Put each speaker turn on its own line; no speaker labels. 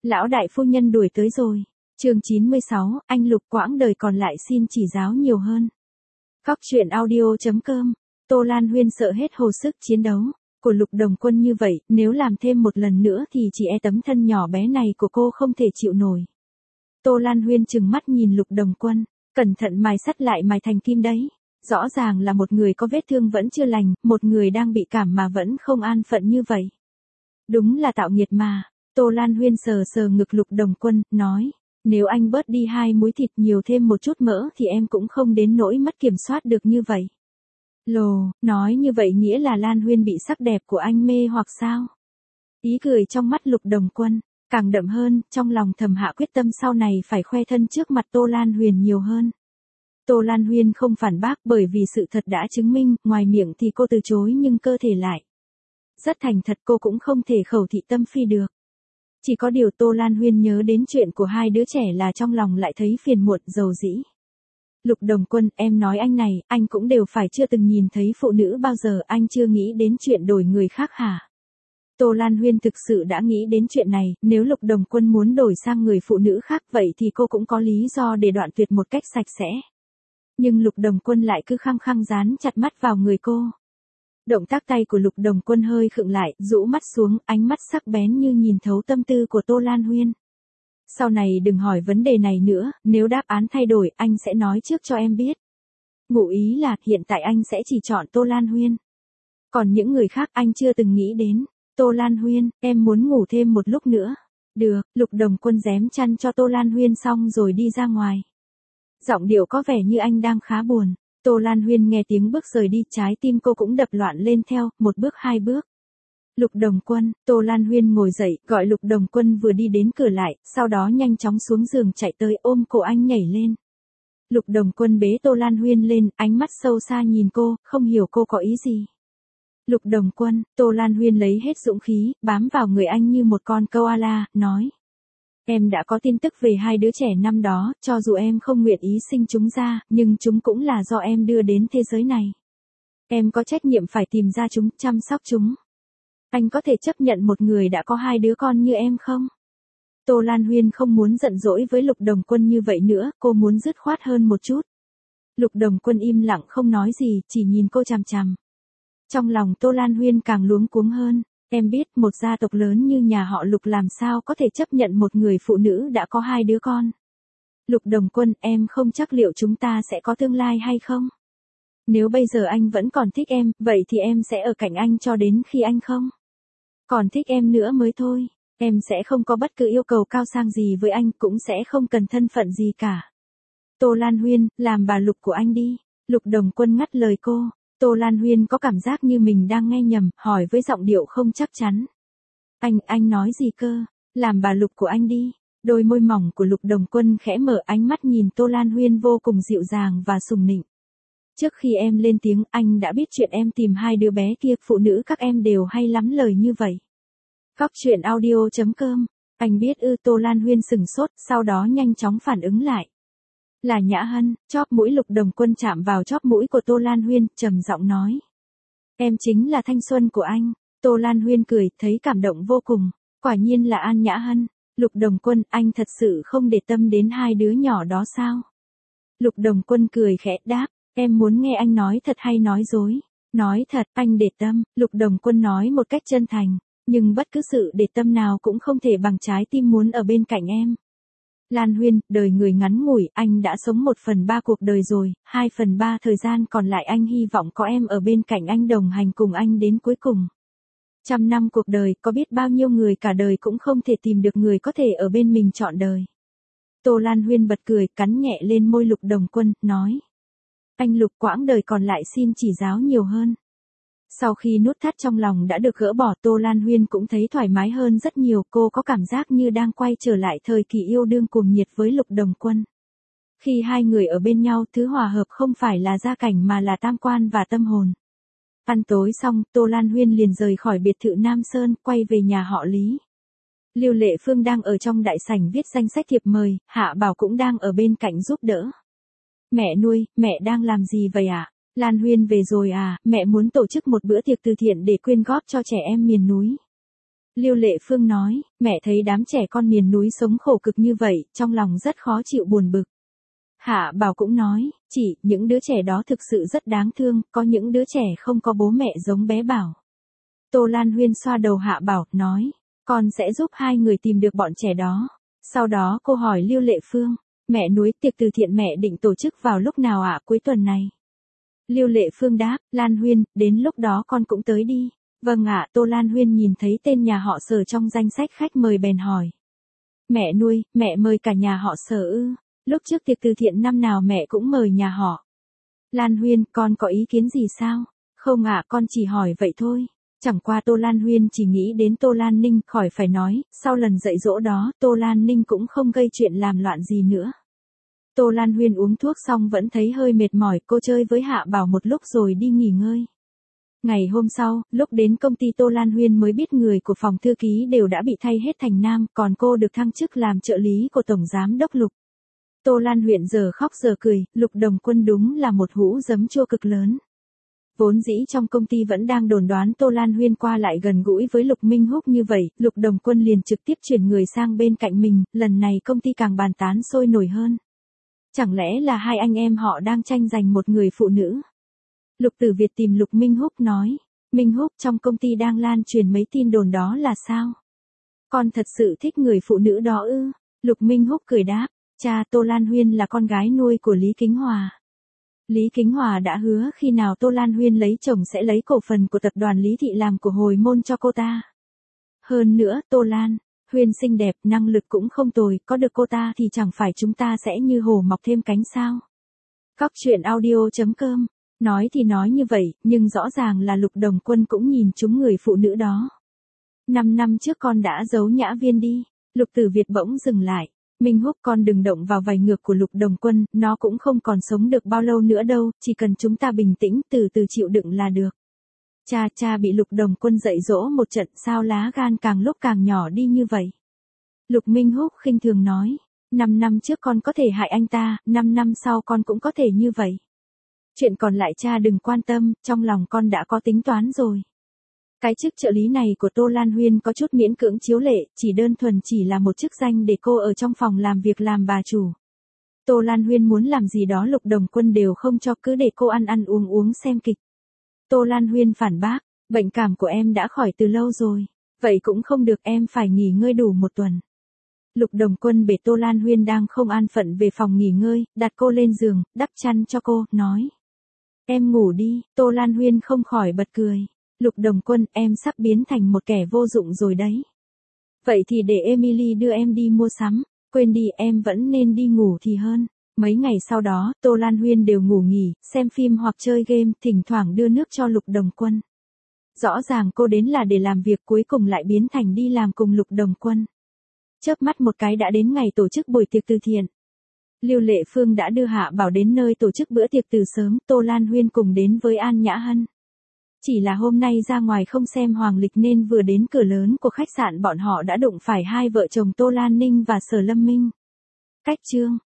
Lão đại phu nhân đuổi tới rồi. Chương 96, anh Lục quãng đời còn lại xin chỉ giáo nhiều hơn. Các truyện audio.com. Tô Lan Huyên sợ hết hồ sức chiến đấu của Lục Đồng Quân như vậy, nếu làm thêm một lần nữa thì chỉ e tấm thân nhỏ bé này của cô không thể chịu nổi. Tô Lan Huyên trừng mắt nhìn Lục Đồng Quân, cẩn thận mài sắt lại mài thành kim đấy. Rõ ràng là một người có vết thương vẫn chưa lành, một người đang bị cảm mà vẫn không an phận như vậy. Đúng là tạo nghiệt mà. Tô Lan Huyên sờ sờ ngực Lục Đồng Quân, nói, nếu anh bớt đi 2 múi thịt nhiều thêm một chút mỡ thì em cũng không đến nỗi mất kiểm soát được như vậy. Lồ, nói như vậy nghĩa là Lan Huyên bị sắc đẹp của anh mê hoặc sao? Ý cười trong mắt Lục Đồng Quân càng đậm hơn, trong lòng thầm hạ quyết tâm sau này phải khoe thân trước mặt Tô Lan Huyên nhiều hơn. Tô Lan Huyên không phản bác bởi vì sự thật đã chứng minh, ngoài miệng thì cô từ chối nhưng cơ thể lại rất thành thật, cô cũng không thể khẩu thị tâm phi được. Chỉ có điều Tô Lan Huyên nhớ đến chuyện của hai đứa trẻ là trong lòng lại thấy phiền muộn dầu dĩ. Lục Đồng Quân, em nói anh này, anh cũng đều phải chưa từng nhìn thấy phụ nữ bao giờ, anh chưa nghĩ đến chuyện đổi người khác hả? Tô Lan Huyên thực sự đã nghĩ đến chuyện này, nếu Lục Đồng Quân muốn đổi sang người phụ nữ khác vậy thì cô cũng có lý do để đoạn tuyệt một cách sạch sẽ. Nhưng Lục Đồng Quân lại cứ khăng khăng dán chặt mắt vào người cô. Động tác tay của Lục Đồng Quân hơi khựng lại, rũ mắt xuống, ánh mắt sắc bén như nhìn thấu tâm tư của Tô Lan Huyên. Sau này đừng hỏi vấn đề này nữa, nếu đáp án thay đổi, anh sẽ nói trước cho em biết. Ngụ ý là, hiện tại anh sẽ chỉ chọn Tô Lan Huyên. Còn những người khác anh chưa từng nghĩ đến. Tô Lan Huyên, em muốn ngủ thêm một lúc nữa. Được, Lục Đồng Quân rém chăn cho Tô Lan Huyên xong rồi đi ra ngoài. Giọng điệu có vẻ như anh đang khá buồn. Tô Lan Huyên nghe tiếng bước rời đi, trái tim cô cũng đập loạn lên theo, một bước 2 bước. Lục Đồng Quân, Tô Lan Huyên ngồi dậy, gọi Lục Đồng Quân vừa đi đến cửa lại, sau đó nhanh chóng xuống giường chạy tới ôm cổ anh nhảy lên. Lục Đồng Quân bế Tô Lan Huyên lên, ánh mắt sâu xa nhìn cô, không hiểu cô có ý gì. Lục Đồng Quân, Tô Lan Huyên lấy hết dũng khí, bám vào người anh như một con koala, nói. Em đã có tin tức về hai đứa trẻ năm đó, cho dù em không nguyện ý sinh chúng ra, nhưng chúng cũng là do em đưa đến thế giới này. Em có trách nhiệm phải tìm ra chúng, chăm sóc chúng. Anh có thể chấp nhận một người đã có 2 đứa con như em không? Tô Lan Huyên không muốn giận dỗi với Lục Đồng Quân như vậy nữa, cô muốn dứt khoát hơn một chút. Lục Đồng Quân im lặng không nói gì, chỉ nhìn cô chằm chằm. Trong lòng Tô Lan Huyên càng luống cuống hơn. Em biết một gia tộc lớn như nhà họ Lục làm sao có thể chấp nhận một người phụ nữ đã có 2 đứa con. Lục Đồng Quân, em không chắc liệu chúng ta sẽ có tương lai hay không? Nếu bây giờ anh vẫn còn thích em, vậy thì em sẽ ở cạnh anh cho đến khi anh không còn thích em nữa mới thôi. Em sẽ không có bất cứ yêu cầu cao sang gì với anh, cũng sẽ không cần thân phận gì cả. Tô Lan Huyên, làm bà Lục của anh đi. Lục Đồng Quân ngắt lời cô. Tô Lan Huyên có cảm giác như mình đang nghe nhầm, hỏi với giọng điệu không chắc chắn. Anh nói gì cơ? Làm bà Lục của anh đi. Đôi môi mỏng của Lục Đồng Quân khẽ mở, ánh mắt nhìn Tô Lan Huyên vô cùng dịu dàng và sùng nịnh. Trước khi em lên tiếng, anh đã biết chuyện em tìm 2 đứa bé kia, phụ nữ các em đều hay lắm lời như vậy. Các truyện audio.com. Anh biết ư? Tô Lan Huyên sừng sốt, sau đó nhanh chóng phản ứng lại. Là Nhã Hân. Chóp mũi Lục Đồng Quân chạm vào chóp mũi của Tô Lan Huyên, trầm giọng nói. Em chính là thanh xuân của anh. Tô Lan Huyên cười, thấy cảm động vô cùng. Quả nhiên là An Nhã Hân. Lục Đồng Quân, anh thật sự không để tâm đến 2 đứa nhỏ đó sao? Lục Đồng Quân cười khẽ đáp, em muốn nghe anh nói thật hay nói dối? Nói thật, anh để tâm. Lục Đồng Quân nói một cách chân thành. Nhưng bất cứ sự để tâm nào cũng không thể bằng trái tim muốn ở bên cạnh em. Lan Huyên, đời người ngắn ngủi, anh đã sống 1/3 cuộc đời rồi, 2/3 thời gian còn lại anh hy vọng có em ở bên cạnh anh, đồng hành cùng anh đến cuối cùng. 100 năm cuộc đời, có biết bao nhiêu người cả đời cũng không thể tìm được người có thể ở bên mình trọn đời. Tô Lan Huyên bật cười, cắn nhẹ lên môi Lục Đồng Quân, nói. Anh Lục, quãng đời còn lại xin chỉ giáo nhiều hơn. Sau khi nút thắt trong lòng đã được gỡ bỏ, Tô Lan Huyên cũng thấy thoải mái hơn rất nhiều, cô có cảm giác như đang quay trở lại thời kỳ yêu đương cuồng nhiệt với Lục Đồng Quân. Khi hai người ở bên nhau, thứ hòa hợp không phải là gia cảnh mà là tam quan và tâm hồn. Ăn tối xong, Tô Lan Huyên liền rời khỏi biệt thự Nam Sơn, quay về nhà họ Lý. Lưu Lệ Phương đang ở trong đại sảnh viết danh sách thiệp mời, Hạ Bảo cũng đang ở bên cạnh giúp đỡ. Mẹ nuôi, mẹ đang làm gì vậy ạ? Lan Huyên về rồi à? Mẹ muốn tổ chức một bữa tiệc từ thiện để quyên góp cho trẻ em miền núi. Lưu Lệ Phương nói, mẹ thấy đám trẻ con miền núi sống khổ cực như vậy, trong lòng rất khó chịu buồn bực. Hạ Bảo cũng nói, chị, những đứa trẻ đó thực sự rất đáng thương, có những đứa trẻ không có bố mẹ giống bé Bảo. Tô Lan Huyên xoa đầu Hạ Bảo, nói, con sẽ giúp hai người tìm được bọn trẻ đó. Sau đó cô hỏi Lưu Lệ Phương, mẹ núi tiệc từ thiện mẹ định tổ chức vào lúc nào ạ? Cuối tuần này. Lưu Lệ Phương đáp, Lan Huyên, đến lúc đó con cũng tới đi. Vâng ạ, Tô Lan Huyên nhìn thấy tên nhà họ Sở trong danh sách khách mời bèn hỏi. Mẹ nuôi, mẹ mời cả nhà họ Sở ư? Lúc trước tiệc từ thiện năm nào mẹ cũng mời nhà họ. Lan Huyên, con có ý kiến gì sao? Không ạ, con chỉ hỏi vậy thôi. Chẳng qua Tô Lan Huyên chỉ nghĩ đến Tô Lan Ninh, khỏi phải nói, sau lần dạy dỗ đó, Tô Lan Ninh cũng không gây chuyện làm loạn gì nữa. Tô Lan Huyên uống thuốc xong vẫn thấy hơi mệt mỏi, cô chơi với Hạ Bảo một lúc rồi đi nghỉ ngơi. Ngày hôm sau, lúc đến công ty Tô Lan Huyên mới biết người của phòng thư ký đều đã bị thay hết thành nam, còn cô được thăng chức làm trợ lý của Tổng Giám đốc Lục. Tô Lan Huyên giờ khóc giờ cười, Lục Đồng Quân đúng là một hũ giấm chua cực lớn. Vốn dĩ trong công ty vẫn đang đồn đoán Tô Lan Huyên qua lại gần gũi với Lục Minh Húc như vậy, Lục Đồng Quân liền trực tiếp chuyển người sang bên cạnh mình, lần này công ty càng bàn tán sôi nổi hơn. Chẳng lẽ là hai anh em họ đang tranh giành một người phụ nữ? Lục Tử Việt tìm Lục Minh Húc nói, Minh Húc, trong công ty đang lan truyền mấy tin đồn đó là sao? Con thật sự thích người phụ nữ đó ư? Lục Minh Húc cười đáp, cha, Tô Lan Huyên là con gái nuôi của Lý Kính Hòa. Lý Kính Hòa đã hứa khi nào Tô Lan Huyên lấy chồng sẽ lấy cổ phần của tập đoàn Lý Thị làm của hồi môn cho cô ta. Hơn nữa, Tô Lan Huyên xinh đẹp, năng lực cũng không tồi, có được cô ta thì chẳng phải chúng ta sẽ như hổ mọc thêm cánh sao? Cóc truyện audio.com. Nói thì nói như vậy, nhưng rõ ràng là Lục Đồng Quân cũng nhìn trúng người phụ nữ đó. 5 năm trước con đã giấu Nhã Viên đi. Lục Tử Việt bỗng dừng lại. Minh Húc, con đừng động vào vảy ngược của Lục Đồng Quân, nó cũng không còn sống được bao lâu nữa đâu, chỉ cần chúng ta bình tĩnh, từ từ chịu đựng là được. Cha bị Lục Đồng Quân dạy dỗ một trận, sao lá gan càng lúc càng nhỏ đi như vậy? Lục Minh Húc khinh thường nói, 5 năm trước con có thể hại anh ta, 5 năm sau con cũng có thể như vậy. Chuyện còn lại cha đừng quan tâm, trong lòng con đã có tính toán rồi. Cái chức trợ lý này của Tô Lan Huyên có chút miễn cưỡng chiếu lệ, chỉ đơn thuần chỉ là một chức danh để cô ở trong phòng làm việc làm bà chủ. Tô Lan Huyên muốn làm gì đó Lục Đồng Quân đều không cho, cứ để cô ăn uống xem kịch. Tô Lan Huyên phản bác, bệnh cảm của em đã khỏi từ lâu rồi. Vậy cũng không được, em phải nghỉ ngơi đủ một tuần. Lục Đồng Quân bế Tô Lan Huyên đang không an phận về phòng nghỉ ngơi, đặt cô lên giường, đắp chăn cho cô, nói. Em ngủ đi, Tô Lan Huyên không khỏi bật cười. Lục Đồng Quân, em sắp biến thành một kẻ vô dụng rồi đấy. Vậy thì để Emily đưa em đi mua sắm, quên đi, em vẫn nên đi ngủ thì hơn. Mấy ngày sau đó, Tô Lan Huyên đều ngủ nghỉ, xem phim hoặc chơi game, thỉnh thoảng đưa nước cho Lục Đồng Quân. Rõ ràng cô đến là để làm việc, cuối cùng lại biến thành đi làm cùng Lục Đồng Quân. Chớp mắt một cái đã đến ngày tổ chức buổi tiệc từ thiện. Lưu Lệ Phương đã đưa Hạ Bảo đến nơi tổ chức bữa tiệc từ sớm, Tô Lan Huyên cùng đến với An Nhã Hân. Chỉ là hôm nay ra ngoài không xem hoàng lịch nên vừa đến cửa lớn của khách sạn bọn họ đã đụng phải hai vợ chồng Tô Lan Ninh và Sở Lâm Minh. Cách chương